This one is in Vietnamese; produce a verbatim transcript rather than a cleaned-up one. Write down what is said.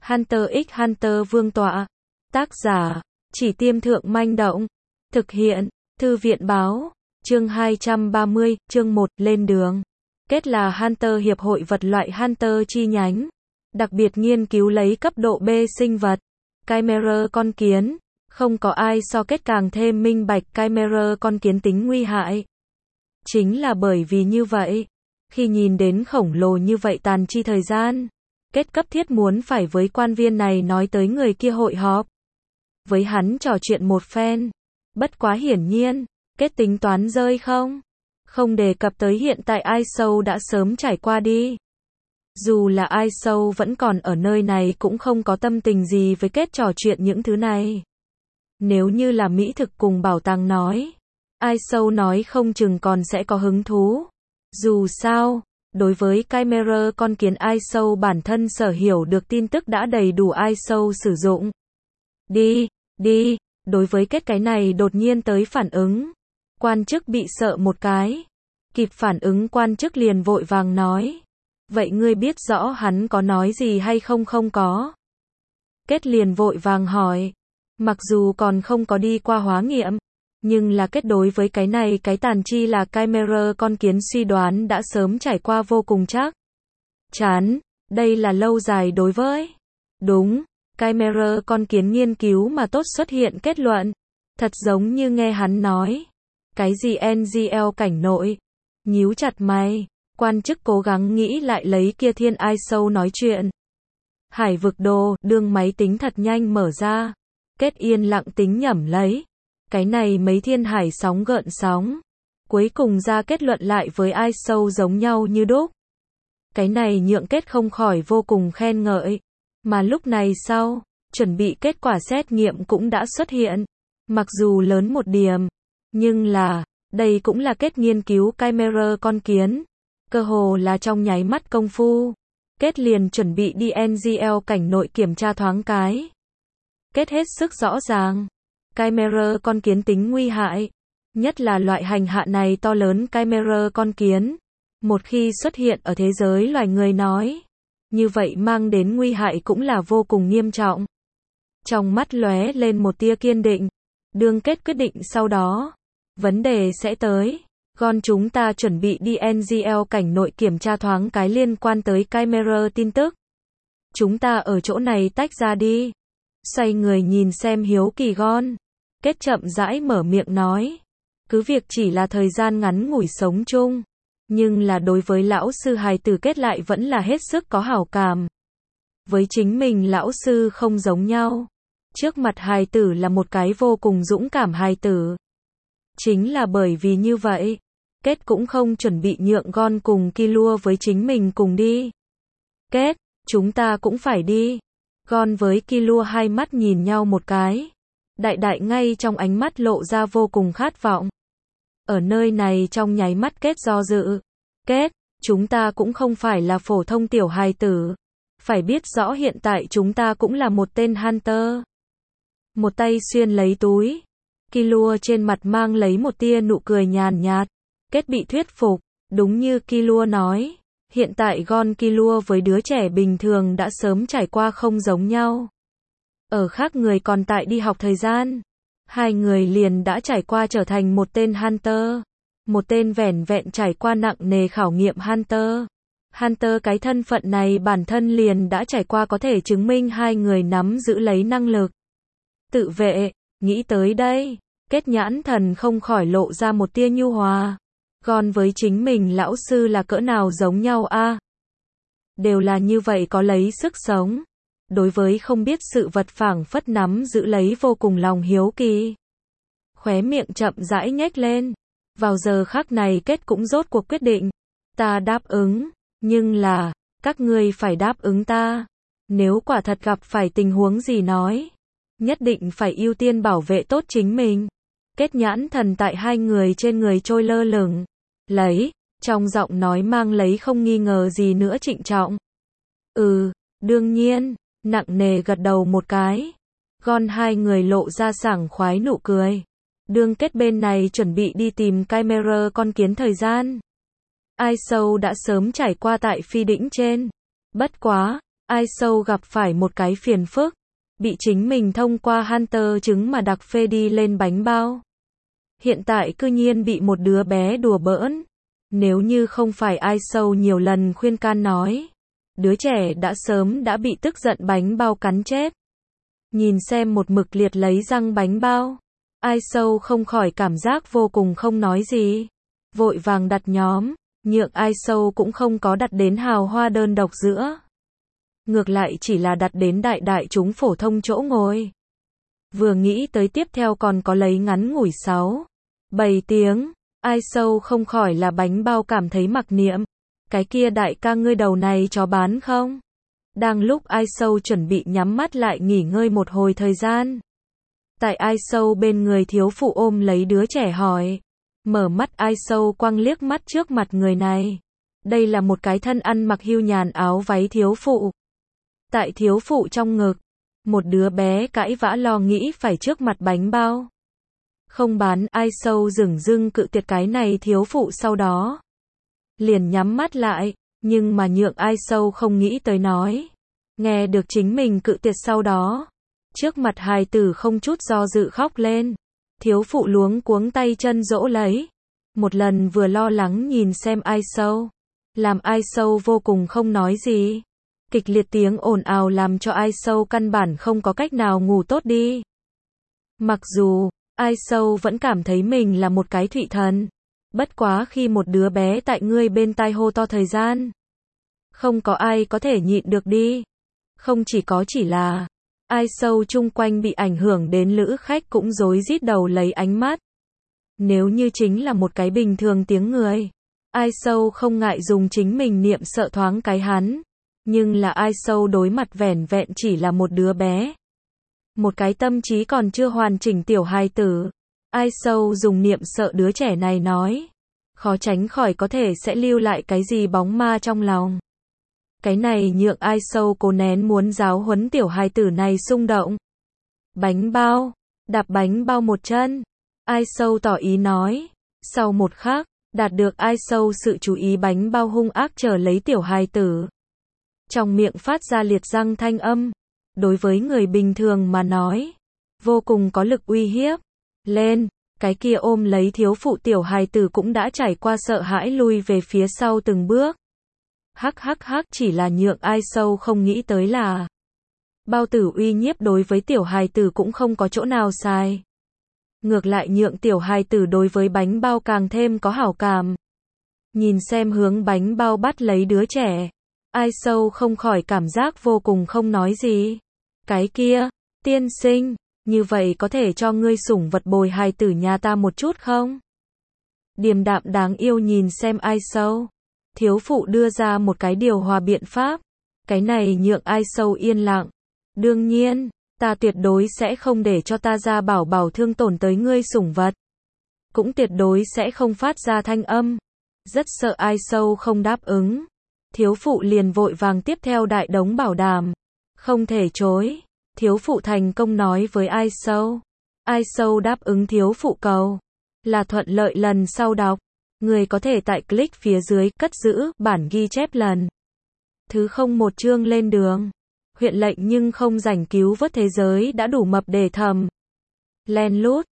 Hunter x Hunter Vương tọa. Tác giả, Chỉ Tiêm Thượng Manh Động. Thực hiện, Thư viện Báo. Chương hai trăm ba mươi, chương một, lên đường. Kết là Hunter Hiệp hội vật loại Hunter chi nhánh. Đặc biệt nghiên cứu lấy cấp độ B sinh vật. Chimera con kiến. Không có ai so kết càng thêm minh bạch Chimera con kiến tính nguy hại. Chính là bởi vì như vậy, khi nhìn đến khổng lồ như vậy tàn chi thời gian, Kết cấp thiết muốn phải với quan viên này nói tới người kia hội họp. Với hắn trò chuyện một phen. Bất quá hiển nhiên, Kết tính toán rơi không? Không đề cập tới hiện tại Ai Sâu đã sớm trải qua đi. Dù là Ai Sâu vẫn còn ở nơi này cũng không có tâm tình gì với Kết trò chuyện những thứ này. Nếu như là mỹ thực cùng bảo tàng nói, Ai Sâu nói không chừng còn sẽ có hứng thú. Dù sao, đối với Chimera con kiến Ai Sâu bản thân sở hiểu được tin tức đã đầy đủ Ai Sâu sử dụng. Đi, đi, đối với Kết cái này đột nhiên tới phản ứng. Quan chức bị sợ một cái. Kịp phản ứng quan chức liền vội vàng nói. Vậy ngươi biết rõ hắn có nói gì hay không? Không có. Kết liền vội vàng hỏi. Mặc dù còn không có đi qua hóa nghiệm, nhưng là Kết đối với cái này cái tàn chi là Chimera con kiến suy đoán đã sớm trải qua vô cùng chắc chắn. Đây là lâu dài đối với. Đúng, Chimera con kiến nghiên cứu mà tốt xuất hiện kết luận. Thật giống như nghe hắn nói. Cái gì en giê lờ cảnh nội? Nhíu chặt mày, quan chức cố gắng nghĩ lại lấy kia thiên Ai Sâu nói chuyện. Hải vực đồ, đương máy tính thật nhanh mở ra. Kết yên lặng tính nhẩm lấy. Cái này mấy thiên hải sóng gợn sóng. Cuối cùng ra kết luận lại với Ai Sâu giống nhau như đúc. Cái này nhượng Kết không khỏi vô cùng khen ngợi. Mà lúc này sau, chuẩn bị kết quả xét nghiệm cũng đã xuất hiện. Mặc dù lớn một điểm, nhưng là, đây cũng là Kết nghiên cứu Chimera con kiến. Cơ hồ là trong nháy mắt công phu. Kết liền chuẩn bị đi en giê lờ cảnh nội kiểm tra thoáng cái. Kết hết sức rõ ràng. Chimera con kiến tính nguy hại. Nhất là loại hành hạ này to lớn Chimera con kiến. Một khi xuất hiện ở thế giới loài người nói. Như vậy mang đến nguy hại cũng là vô cùng nghiêm trọng. Trong mắt lóe lên một tia kiên định. Đương Kết quyết định sau đó. Vấn đề sẽ tới. Con chúng ta chuẩn bị đi en giê lờ cảnh nội kiểm tra thoáng cái liên quan tới Chimera tin tức. Chúng ta ở chỗ này tách ra đi. Xoay người nhìn xem hiếu kỳ Gon. Kết chậm rãi mở miệng nói. Cứ việc chỉ là thời gian ngắn ngủi sống chung. Nhưng là đối với lão sư hài tử Kết lại vẫn là hết sức có hảo cảm. Với chính mình lão sư không giống nhau. Trước mặt hài tử là một cái vô cùng dũng cảm hài tử. Chính là bởi vì như vậy, Kết cũng không chuẩn bị nhượng Gon cùng Killua với chính mình cùng đi. Kết, chúng ta cũng phải đi. Gon với Killua hai mắt nhìn nhau một cái. Đại đại ngay trong ánh mắt lộ ra vô cùng khát vọng. Ở nơi này trong nháy mắt Kết do dự. Kết, chúng ta cũng không phải là phổ thông tiểu hài tử. Phải biết rõ hiện tại chúng ta cũng là một tên Hunter. Một tay xuyên lấy túi. Killua trên mặt mang lấy một tia nụ cười nhàn nhạt. Kết bị thuyết phục. Đúng như Killua nói. Hiện tại Gon Killua với đứa trẻ bình thường đã sớm trải qua không giống nhau. Ở khác người còn tại đi học thời gian. Hai người liền đã trải qua trở thành một tên Hunter. Một tên vẻn vẹn trải qua nặng nề khảo nghiệm Hunter. Hunter cái thân phận này bản thân liền đã trải qua có thể chứng minh hai người nắm giữ lấy năng lực. Tự vệ, nghĩ tới đây. Kết nhãn thần không khỏi lộ ra một tia nhu hòa. Gon với chính mình lão sư là cỡ nào giống nhau a? À? Đều là như vậy có lấy sức sống. Đối với không biết sự vật phảng phất nắm giữ lấy vô cùng lòng hiếu kỳ. Khóe miệng chậm rãi nhếch lên. Vào giờ khắc này Kết cũng rốt cuộc quyết định. Ta đáp ứng, nhưng là, các ngươi phải đáp ứng ta. Nếu quả thật gặp phải tình huống gì nói. Nhất định phải ưu tiên bảo vệ tốt chính mình. Kết nhãn thần tại hai người trên người trôi lơ lửng. Lấy, trong giọng nói mang lấy không nghi ngờ gì nữa trịnh trọng. Ừ, đương nhiên, nặng nề gật đầu một cái. Gon hai người lộ ra sảng khoái nụ cười. Đương Kết bên này chuẩn bị đi tìm Chimera con kiến thời gian. Ai Sâu đã sớm trải qua tại phi đỉnh trên. Bất quá, Ai Sâu gặp phải một cái phiền phức, bị chính mình thông qua Hunter trứng mà đặc phê đi lên bánh bao. Hiện tại cư nhiên bị một đứa bé đùa bỡn. Nếu như không phải Ai Sâu nhiều lần khuyên can nói, đứa trẻ đã sớm đã bị tức giận bánh bao cắn chết. Nhìn xem một mực liệt lấy răng bánh bao, Ai Sâu không khỏi cảm giác vô cùng không nói gì. Vội vàng đặt nhóm, nhượng Ai Sâu cũng không có đặt đến hào hoa đơn độc giữa. Ngược lại chỉ là đặt đến đại đại chúng phổ thông chỗ ngồi. Vừa nghĩ tới tiếp theo còn có lấy ngắn ngủi sáu, bảy tiếng, Ai Sâu không khỏi là bánh bao cảm thấy mặc niệm. Cái kia đại ca ngươi đầu này chó bán không? Đang lúc Ai Sâu chuẩn bị nhắm mắt lại nghỉ ngơi một hồi thời gian. Tại Ai Sâu bên người thiếu phụ ôm lấy đứa trẻ hỏi. Mở mắt Ai Sâu quăng liếc mắt trước mặt người này. Đây là một cái thân ăn mặc hưu nhàn áo váy thiếu phụ. Tại thiếu phụ trong ngực, một đứa bé cãi vã lo nghĩ phải trước mặt bánh bao. Không bán, Ai Sâu dửng dưng cự tuyệt cái này thiếu phụ sau đó. Liền nhắm mắt lại, nhưng mà nhượng Ai Sâu không nghĩ tới nói. Nghe được chính mình cự tuyệt sau đó. Trước mặt hài tử không chút do dự khóc lên. Thiếu phụ luống cuống tay chân dỗ lấy. Một lần vừa lo lắng nhìn xem Ai Sâu. Làm Ai Sâu vô cùng không nói gì. Kịch liệt tiếng ồn ào làm cho Ai Sâu căn bản không có cách nào ngủ tốt đi. Mặc dù, Ai Sâu vẫn cảm thấy mình là một cái thụy thần. Bất quá khi một đứa bé tại ngươi bên tai hô to thời gian. Không có ai có thể nhịn được đi. Không chỉ có chỉ là, Ai Sâu chung quanh bị ảnh hưởng đến lữ khách cũng rối rít đầu lấy ánh mắt. Nếu như chính là một cái bình thường tiếng người, Ai Sâu không ngại dùng chính mình niệm sợ thoáng cái hắn. Nhưng là Ai Sâu đối mặt vẻn vẹn chỉ là một đứa bé. Một cái tâm trí còn chưa hoàn chỉnh tiểu hài tử. Ai Sâu dùng niệm sợ đứa trẻ này nói. Khó tránh khỏi có thể sẽ lưu lại cái gì bóng ma trong lòng. Cái này nhượng Ai Sâu cố nén muốn giáo huấn tiểu hài tử này xung động. Bánh bao, đạp bánh bao một chân. Ai Sâu tỏ ý nói. Sau một khắc, đạt được Ai Sâu sự chú ý bánh bao hung ác chờ lấy tiểu hài tử. Trong miệng phát ra liệt răng thanh âm. Đối với người bình thường mà nói, vô cùng có lực uy hiếp. Lên, cái kia ôm lấy thiếu phụ tiểu hài tử cũng đã trải qua sợ hãi lui về phía sau từng bước. Hắc hắc hắc chỉ là nhượng Ai Sâu không nghĩ tới là bao tử uy nhiếp đối với tiểu hài tử cũng không có chỗ nào sai. Ngược lại nhượng tiểu hài tử đối với bánh bao càng thêm có hảo cảm. Nhìn xem hướng bánh bao bắt lấy đứa trẻ. Ai Sâu không khỏi cảm giác vô cùng không nói gì. Cái kia, tiên sinh, như vậy có thể cho ngươi sủng vật bồi hài tử nhà ta một chút không? Điềm đạm đáng yêu nhìn xem Ai Sâu. Thiếu phụ đưa ra một cái điều hòa biện pháp. Cái này nhượng Ai Sâu yên lặng. Đương nhiên, ta tuyệt đối sẽ không để cho ta ra bảo bảo thương tổn tới ngươi sủng vật. Cũng tuyệt đối sẽ không phát ra thanh âm. Rất sợ Ai Sâu không đáp ứng. Thiếu phụ liền vội vàng tiếp theo đại đống bảo đảm. Không thể chối. Thiếu phụ thành công nói với Ai Sâu. Ai Sâu đáp ứng thiếu phụ cầu. Là thuận lợi lần sau đọc. Người có thể tại click phía dưới cất giữ bản ghi chép lần thứ không một chương lên đường. Huyện lệnh nhưng không rảnh cứu vớt thế giới đã đủ mập để thầm. Len lút.